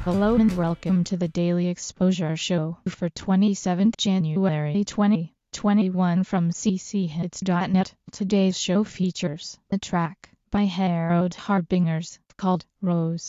Hello and welcome to the Daily Exposure Show for 27th January 2021 from cchits.net. Today's show features a track by Harrowed Harbingers called Rose.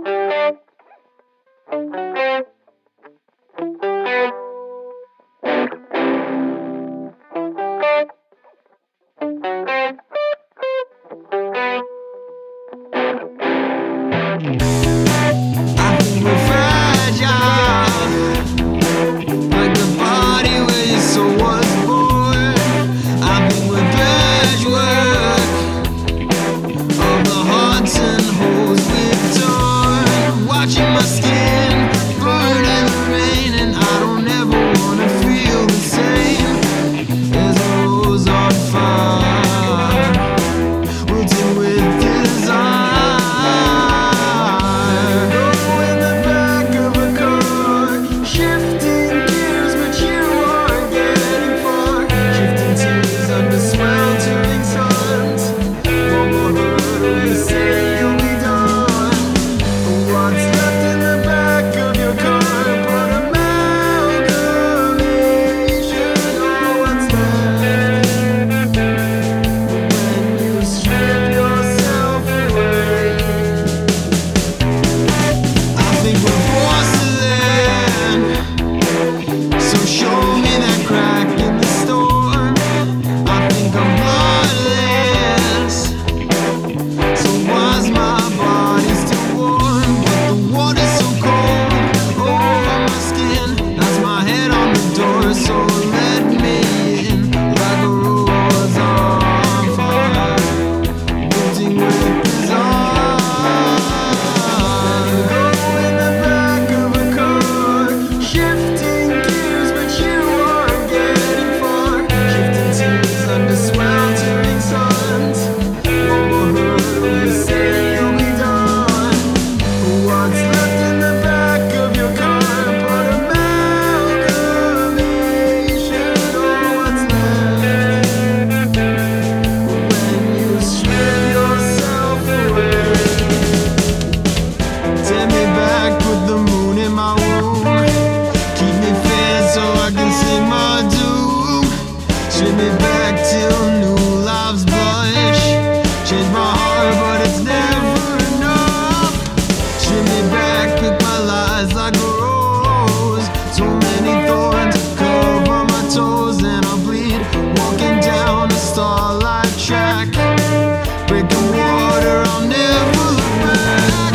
Strip me back till new lives blush. Change my heart, but it's never enough. Strip me back, pick my lies like a rose. So many thorns cover my toes, and I'll bleed walking down a starlight track. Breaking water, I'll never look back.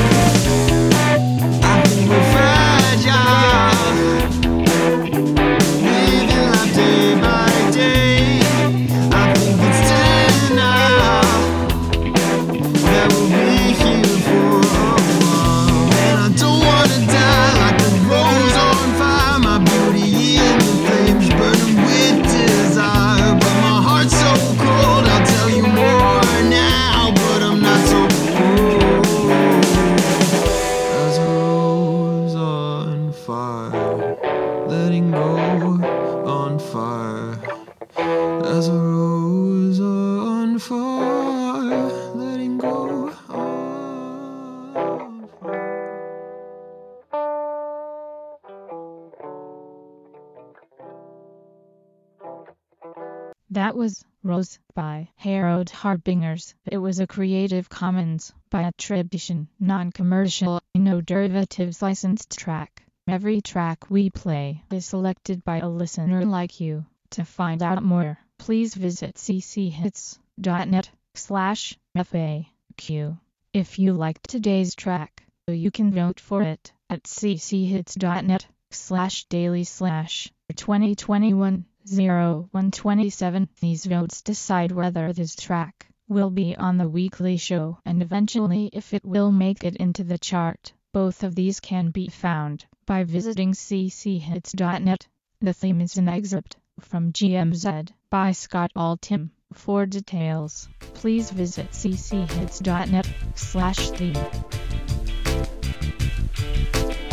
I think we're fragile, living life day by day. I think it's time now that we'll be here for a while. And I don't wanna die like a rose on fire. My beauty in the flames, burning with desire. But my heart's so cold, I'll tell you more now. But I'm not so cold as a rose on fire, letting go on fire. As a rose on fire, letting go on fire. That was Rose by Harrowed Harbingers. It was a Creative Commons by attribution, non-commercial, no derivatives licensed track. Every track we play is selected by a listener like you. To find out more, please visit cchits.net/FAQ. If you liked today's track, you can vote for it at cchits.net/daily/2021-0127. These votes decide whether this track will be on the weekly show and eventually if it will make it into the chart. Both of these can be found by visiting cchits.net. The theme is an excerpt from GMZ by Scott Altham. For details, please visit cchits.net/theme.